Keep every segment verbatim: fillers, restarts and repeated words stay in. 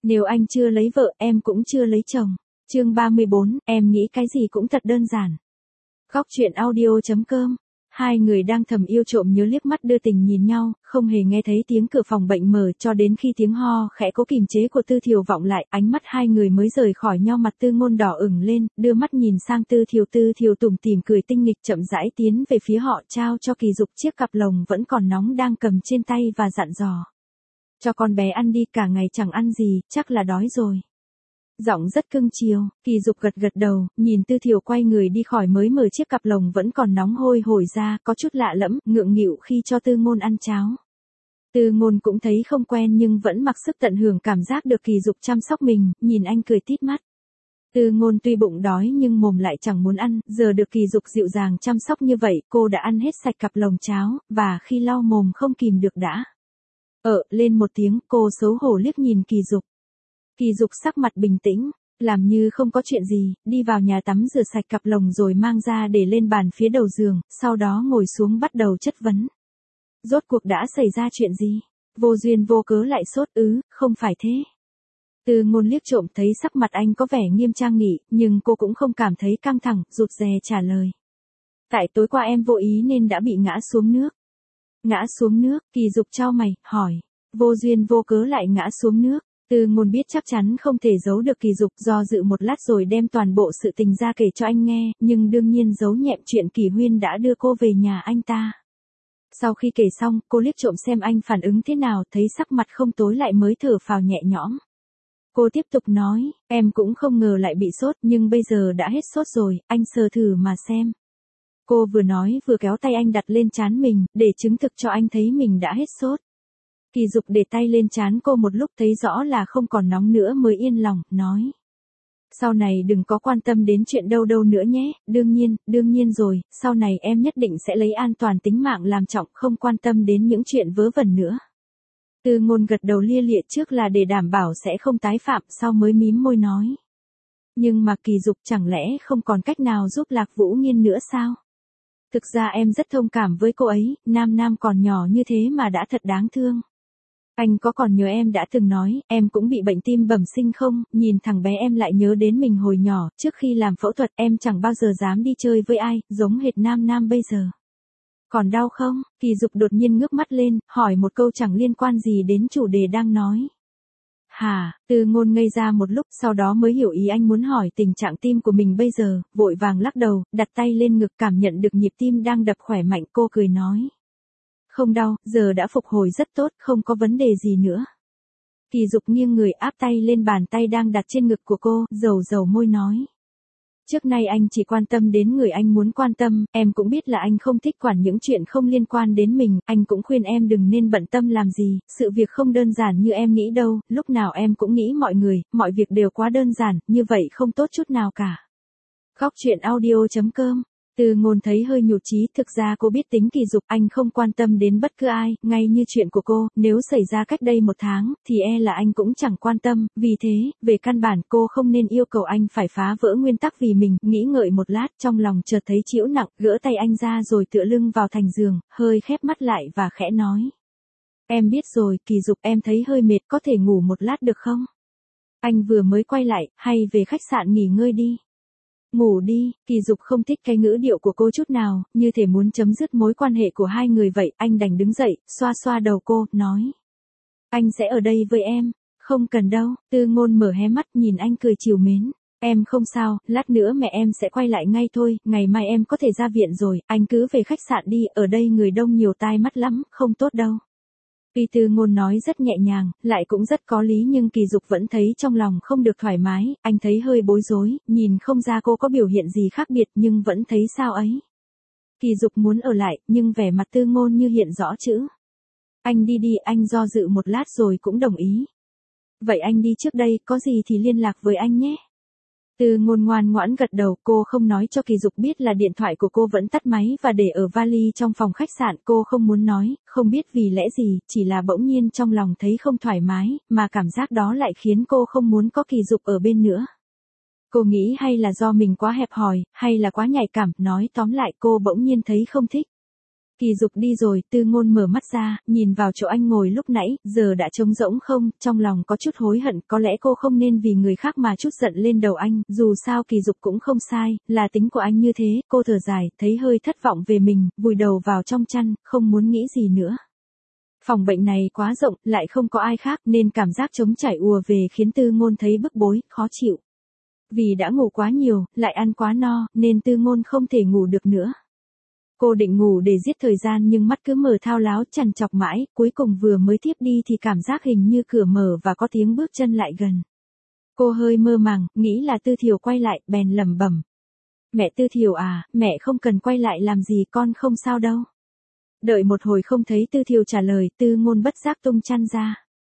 Nếu anh chưa lấy vợ, em cũng chưa lấy chồng. Chương ba mươi bốn, em nghĩ cái gì cũng thật đơn giản. Góc truyện audio chấm com. Hai người đang thầm yêu trộm nhớ liếc mắt đưa tình nhìn nhau, không hề nghe thấy tiếng cửa phòng bệnh mở cho đến khi tiếng ho khẽ cố kìm chế của Tư Thiều vọng lại, ánh mắt hai người mới rời khỏi nhau. Mặt Tư Ngôn đỏ ửng lên, đưa mắt nhìn sang Tư Thiều. Tư Thiều tủm tỉm cười tinh nghịch chậm rãi tiến về phía họ, trao cho Kỳ Dục chiếc cặp lồng vẫn còn nóng đang cầm trên tay và dặn dò: cho con bé ăn đi, cả ngày chẳng ăn gì, chắc là đói rồi. Giọng rất cưng chiều. Kỳ Dục gật gật đầu, nhìn Tư Thiều quay người đi khỏi mới mở chiếc cặp lồng vẫn còn nóng hôi hổi ra, có chút lạ lẫm, ngượng nghịu khi cho Tư Ngôn ăn cháo. Tư Ngôn cũng thấy không quen nhưng vẫn mặc sức tận hưởng cảm giác được Kỳ Dục chăm sóc mình, nhìn anh cười tít mắt. Tư Ngôn tuy bụng đói nhưng mồm lại chẳng muốn ăn, giờ được Kỳ Dục dịu dàng chăm sóc như vậy, cô đã ăn hết sạch cặp lồng cháo, và khi lau mồm không kìm được đã Ờ, lên một tiếng, cô xấu hổ liếc nhìn Kỳ Dục. Kỳ Dục sắc mặt bình tĩnh, làm như không có chuyện gì, đi vào nhà tắm rửa sạch cặp lồng rồi mang ra để lên bàn phía đầu giường, sau đó ngồi xuống bắt đầu chất vấn. Rốt cuộc đã xảy ra chuyện gì? Vô duyên vô cớ lại sốt ứ, không phải thế. Tư Ngôn liếc trộm thấy sắc mặt anh có vẻ nghiêm trang nghị, nhưng cô cũng không cảm thấy căng thẳng, rụt rè trả lời. Tại tối qua em vô ý nên đã bị ngã xuống nước. Ngã xuống nước? Kỳ Dục chau mày, hỏi. Vô duyên vô cớ lại ngã xuống nước. Tư Ngôn biết chắc chắn không thể giấu được Kỳ Dục, do dự một lát rồi đem toàn bộ sự tình ra kể cho anh nghe, nhưng đương nhiên giấu nhẹm chuyện Kỳ Huyên đã đưa cô về nhà anh ta. Sau khi kể xong, cô liếc trộm xem anh phản ứng thế nào, thấy sắc mặt không tối lại mới thở phào nhẹ nhõm. Cô tiếp tục nói, em cũng không ngờ lại bị sốt, nhưng bây giờ đã hết sốt rồi, anh sờ thử mà xem. Cô vừa nói vừa kéo tay anh đặt lên trán mình, để chứng thực cho anh thấy mình đã hết sốt. Kỳ Dục để tay lên trán cô một lúc thấy rõ là không còn nóng nữa mới yên lòng, nói. Sau này đừng có quan tâm đến chuyện đâu đâu nữa nhé, đương nhiên, đương nhiên rồi, sau này em nhất định sẽ lấy an toàn tính mạng làm trọng, không quan tâm đến những chuyện vớ vẩn nữa. Tư Ngôn gật đầu lia lịa, trước là để đảm bảo sẽ không tái phạm, sau mới mím môi nói. Nhưng mà Kỳ Dục, chẳng lẽ không còn cách nào giúp Lạc Vũ Nghiên nữa sao? Thực ra em rất thông cảm với cô ấy, nam nam còn nhỏ như thế mà đã thật đáng thương. Anh có còn nhớ em đã từng nói, em cũng bị bệnh tim bẩm sinh không? Nhìn thằng bé em lại nhớ đến mình hồi nhỏ, trước khi làm phẫu thuật em chẳng bao giờ dám đi chơi với ai, giống hệt nam nam bây giờ. Còn đau không? Kỳ Dục đột nhiên ngước mắt lên, hỏi một câu chẳng liên quan gì đến chủ đề đang nói. Hả? Tư Ngôn ngây ra một lúc, sau đó mới hiểu ý anh muốn hỏi tình trạng tim của mình bây giờ, vội vàng lắc đầu, đặt tay lên ngực cảm nhận được nhịp tim đang đập khỏe mạnh, cô cười nói. Không đau, giờ đã phục hồi rất tốt, không có vấn đề gì nữa. Kỳ Dục nghiêng người áp tay lên bàn tay đang đặt trên ngực của cô, dầu dầu môi nói. Trước nay anh chỉ quan tâm đến người anh muốn quan tâm, em cũng biết là anh không thích quản những chuyện không liên quan đến mình, anh cũng khuyên em đừng nên bận tâm làm gì, sự việc không đơn giản như em nghĩ đâu, lúc nào em cũng nghĩ mọi người, mọi việc đều quá đơn giản, như vậy không tốt chút nào cả. Góc truyện audio chấm com. Tư Ngôn thấy hơi nhụt chí, thực ra cô biết tính Kỳ Dục, anh không quan tâm đến bất cứ ai, ngay như chuyện của cô, nếu xảy ra cách đây một tháng, thì e là anh cũng chẳng quan tâm, vì thế, về căn bản cô không nên yêu cầu anh phải phá vỡ nguyên tắc vì mình, nghĩ ngợi một lát, trong lòng chợt thấy chịu nặng, gỡ tay anh ra rồi tựa lưng vào thành giường, hơi khép mắt lại và khẽ nói. Em biết rồi, Kỳ Dục, em thấy hơi mệt, có thể ngủ một lát được không? Anh vừa mới quay lại, hay về khách sạn nghỉ ngơi đi. Ngủ đi. Kỳ Dục không thích cái ngữ điệu của cô chút nào, như thể muốn chấm dứt mối quan hệ của hai người vậy, anh đành đứng dậy, xoa xoa đầu cô, nói. Anh sẽ ở đây với em. Không cần đâu. Tư Ngôn mở hé mắt nhìn anh cười trìu mến. Em không sao, lát nữa mẹ em sẽ quay lại ngay thôi, ngày mai em có thể ra viện rồi, anh cứ về khách sạn đi, ở đây người đông nhiều tai mắt lắm, không tốt đâu. Tuy Tư Ngôn nói rất nhẹ nhàng, lại cũng rất có lý nhưng Kỳ Dục vẫn thấy trong lòng không được thoải mái, anh thấy hơi bối rối, nhìn không ra cô có biểu hiện gì khác biệt nhưng vẫn thấy sao ấy. Kỳ Dục muốn ở lại, nhưng vẻ mặt Tư Ngôn như hiện rõ chữ. Anh đi đi, anh do dự một lát rồi cũng đồng ý. Vậy anh đi trước đây, có gì thì liên lạc với anh nhé. Tư Ngôn ngoan ngoãn gật đầu, cô không nói cho Kỳ Dục biết là điện thoại của cô vẫn tắt máy và để ở vali trong phòng khách sạn, cô không muốn nói, không biết vì lẽ gì, chỉ là bỗng nhiên trong lòng thấy không thoải mái, mà cảm giác đó lại khiến cô không muốn có Kỳ Dục ở bên nữa. Cô nghĩ hay là do mình quá hẹp hòi, hay là quá nhạy cảm, nói tóm lại cô bỗng nhiên thấy không thích. Kỳ Dục đi rồi, Tư Ngôn mở mắt ra, nhìn vào chỗ anh ngồi lúc nãy, giờ đã trống rỗng không, trong lòng có chút hối hận, có lẽ cô không nên vì người khác mà chút giận lên đầu anh, dù sao Kỳ Dục cũng không sai, là tính của anh như thế, cô thở dài, thấy hơi thất vọng về mình, vùi đầu vào trong chăn, không muốn nghĩ gì nữa. Phòng bệnh này quá rộng, lại không có ai khác nên cảm giác trống trải ùa về khiến Tư Ngôn thấy bức bối, khó chịu. Vì đã ngủ quá nhiều, lại ăn quá no, nên Tư Ngôn không thể ngủ được nữa. Cô định ngủ để giết thời gian nhưng mắt cứ mở thao láo trằn trọc mãi, cuối cùng vừa mới thiếp đi thì cảm giác hình như cửa mở và có tiếng bước chân lại gần. Cô hơi mơ màng, nghĩ là Tư Thiều quay lại, bèn lẩm bẩm. Mẹ Tư Thiều à, mẹ không cần quay lại làm gì, con không sao đâu. Đợi một hồi không thấy Tư Thiều trả lời, Tư Ngôn bất giác tung chăn ra.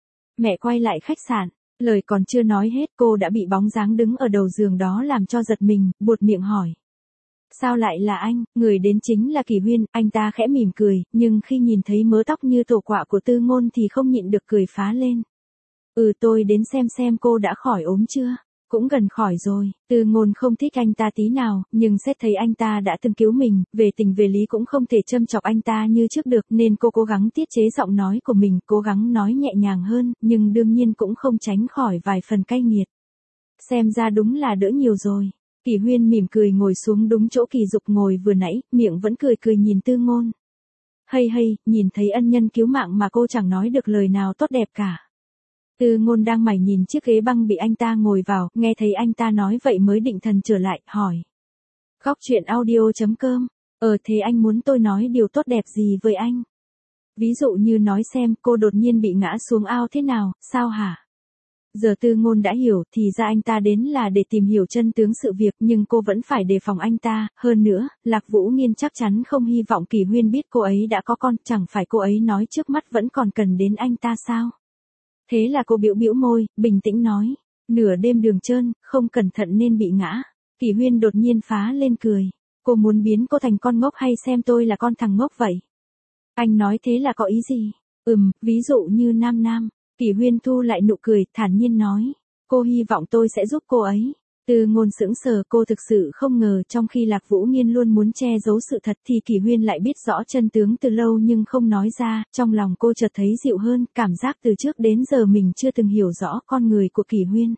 Mẹ quay lại khách sạn, lời còn chưa nói hết cô đã bị bóng dáng đứng ở đầu giường đó làm cho giật mình, buột miệng hỏi. Sao lại là anh, người đến chính là Kỳ Huyên, anh ta khẽ mỉm cười, nhưng khi nhìn thấy mớ tóc như tổ quạ của Tư Ngôn thì không nhịn được cười phá lên. Ừ tôi đến xem xem cô đã khỏi ốm chưa, cũng gần khỏi rồi, Tư Ngôn không thích anh ta tí nào, nhưng xét thấy anh ta đã từng cứu mình, về tình về lý cũng không thể châm chọc anh ta như trước được nên cô cố gắng tiết chế giọng nói của mình, cố gắng nói nhẹ nhàng hơn, nhưng đương nhiên cũng không tránh khỏi vài phần cay nghiệt. Xem ra đúng là đỡ nhiều rồi. Kỳ Huyên mỉm cười ngồi xuống đúng chỗ Kỳ Dục ngồi vừa nãy, miệng vẫn cười cười nhìn Tư Ngôn. Hay hay, nhìn thấy ân nhân cứu mạng mà cô chẳng nói được lời nào tốt đẹp cả. Tư Ngôn đang mải nhìn chiếc ghế băng bị anh ta ngồi vào, nghe thấy anh ta nói vậy mới định thần trở lại, hỏi. Góc truyện audio chấm com, ờ thế anh muốn tôi nói điều tốt đẹp gì với anh? Ví dụ như nói xem cô đột nhiên bị ngã xuống ao thế nào, sao hả? Giờ Tư Ngôn đã hiểu thì ra anh ta đến là để tìm hiểu chân tướng sự việc nhưng cô vẫn phải đề phòng anh ta, hơn nữa, Lạc Vũ Nghiên chắc chắn không hy vọng Kỳ Huyên biết cô ấy đã có con, chẳng phải cô ấy nói trước mắt vẫn còn cần đến anh ta sao? Thế là cô bĩu bĩu môi, bình tĩnh nói, nửa đêm đường trơn, không cẩn thận nên bị ngã. Kỳ Huyên đột nhiên phá lên cười, cô muốn biến cô thành con ngốc hay xem tôi là con thằng ngốc vậy? Anh nói thế là có ý gì? Ừm, ví dụ như Nam Nam. Kỳ Huyên thu lại nụ cười, thản nhiên nói, cô hy vọng tôi sẽ giúp cô ấy. Tư Ngôn sững sờ, cô thực sự không ngờ trong khi Lạc Vũ Nghiên luôn muốn che giấu sự thật thì Kỳ Huyên lại biết rõ chân tướng từ lâu nhưng không nói ra, trong lòng cô chợt thấy dịu hơn, cảm giác từ trước đến giờ mình chưa từng hiểu rõ con người của Kỳ Huyên.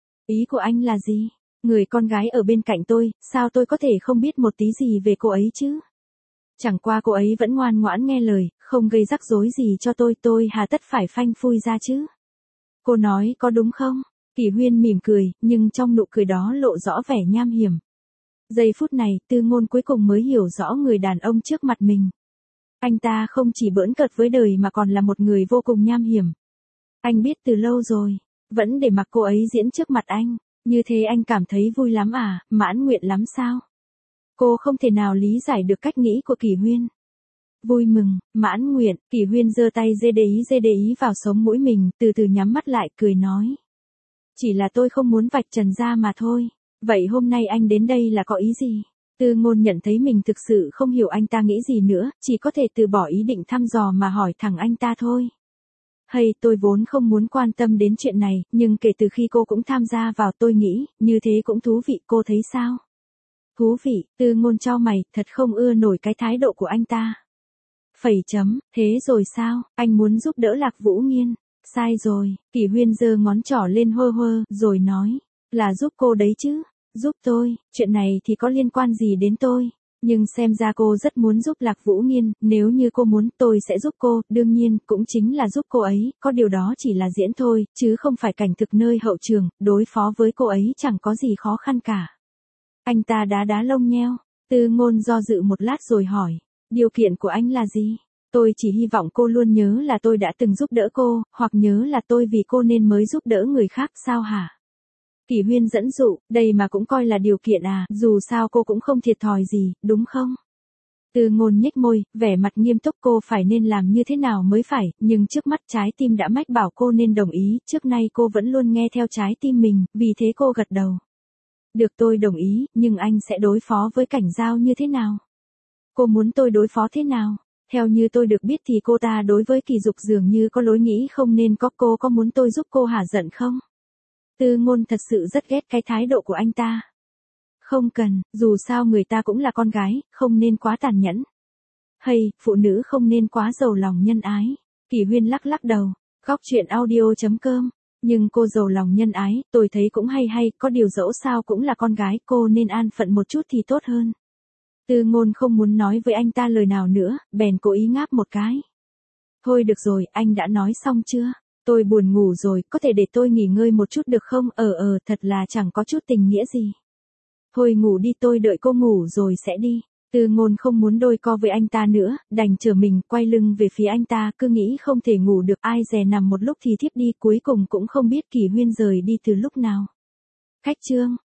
Ý của anh là gì? Người con gái ở bên cạnh tôi, sao tôi có thể không biết một tí gì về cô ấy chứ? Chẳng qua cô ấy vẫn ngoan ngoãn nghe lời, không gây rắc rối gì cho tôi, tôi hà tất phải phanh phui ra chứ. Cô nói có đúng không? Kỳ Huyên mỉm cười, nhưng trong nụ cười đó lộ rõ vẻ nham hiểm. Giây phút này, Tư Ngôn cuối cùng mới hiểu rõ người đàn ông trước mặt mình. Anh ta không chỉ bỡn cợt với đời mà còn là một người vô cùng nham hiểm. Anh biết từ lâu rồi, vẫn để mặc cô ấy diễn trước mặt anh, như thế anh cảm thấy vui lắm à, mãn nguyện lắm sao? Cô không thể nào lý giải được cách nghĩ của Kỳ Huyên. Vui mừng, mãn nguyện, Kỳ Huyên giơ tay dê đê ý dê đê ý vào sống mũi mình, từ từ nhắm mắt lại, cười nói. Chỉ là tôi không muốn vạch trần ra mà thôi. Vậy hôm nay anh đến đây là có ý gì? Tư Ngôn nhận thấy mình thực sự không hiểu anh ta nghĩ gì nữa, chỉ có thể từ bỏ ý định thăm dò mà hỏi thẳng anh ta thôi. Hay, tôi vốn không muốn quan tâm đến chuyện này, nhưng kể từ khi cô cũng tham gia vào tôi nghĩ, như thế cũng thú vị, cô thấy sao? Thú vị, Tư Ngôn chau mày, thật không ưa nổi cái thái độ của anh ta. Phẩy chấm, thế rồi sao, anh muốn giúp đỡ Lạc Vũ Nghiên? Sai rồi, Kỳ Huyên giơ ngón trỏ lên hơ hơ, rồi nói, là giúp cô đấy chứ, giúp tôi, chuyện này thì có liên quan gì đến tôi, nhưng xem ra cô rất muốn giúp Lạc Vũ Nghiên, nếu như cô muốn tôi sẽ giúp cô, đương nhiên, cũng chính là giúp cô ấy, có điều đó chỉ là diễn thôi, chứ không phải cảnh thực nơi hậu trường, đối phó với cô ấy chẳng có gì khó khăn cả. Anh ta đá đá lông nheo, Tư Ngôn do dự một lát rồi hỏi, điều kiện của anh là gì? Tôi chỉ hy vọng cô luôn nhớ là tôi đã từng giúp đỡ cô, hoặc nhớ là tôi vì cô nên mới giúp đỡ người khác, sao hả? Kỳ Huyên dẫn dụ, đây mà cũng coi là điều kiện à, dù sao cô cũng không thiệt thòi gì, đúng không? Tư Ngôn nhếch môi, vẻ mặt nghiêm túc, cô phải nên làm như thế nào mới phải, nhưng trước mắt trái tim đã mách bảo cô nên đồng ý, trước nay cô vẫn luôn nghe theo trái tim mình, vì thế cô gật đầu. Được, tôi đồng ý, nhưng anh sẽ đối phó với Cảnh Giao như thế nào? Cô muốn tôi đối phó thế nào? Theo như tôi được biết thì cô ta đối với Kỳ Dục dường như có lối nghĩ không nên có, cô có muốn tôi giúp cô hả giận không? Tư Ngôn thật sự rất ghét cái thái độ của anh ta. Không cần, dù sao người ta cũng là con gái, không nên quá tàn nhẫn. Hay, phụ nữ không nên quá giàu lòng nhân ái. Kỷ Huyên lắc lắc đầu. Góc chuyện audio chấm com. Nhưng cô giàu lòng nhân ái, tôi thấy cũng hay hay, có điều dẫu sao cũng là con gái, cô nên an phận một chút thì tốt hơn. Tư Ngôn không muốn nói với anh ta lời nào nữa, bèn cố ý ngáp một cái. Thôi được rồi, anh đã nói xong chưa? Tôi buồn ngủ rồi, có thể để tôi nghỉ ngơi một chút được không? Ờ ờ, thật là chẳng có chút tình nghĩa gì. Thôi ngủ đi, tôi đợi cô ngủ rồi sẽ đi. Tư Ngôn không muốn đôi co với anh ta nữa, đành trở mình, quay lưng về phía anh ta, cứ nghĩ không thể ngủ được, ai dè nằm một lúc thì thiếp đi, cuối cùng cũng không biết Kỷ Huyên rời đi từ lúc nào. Khách trương.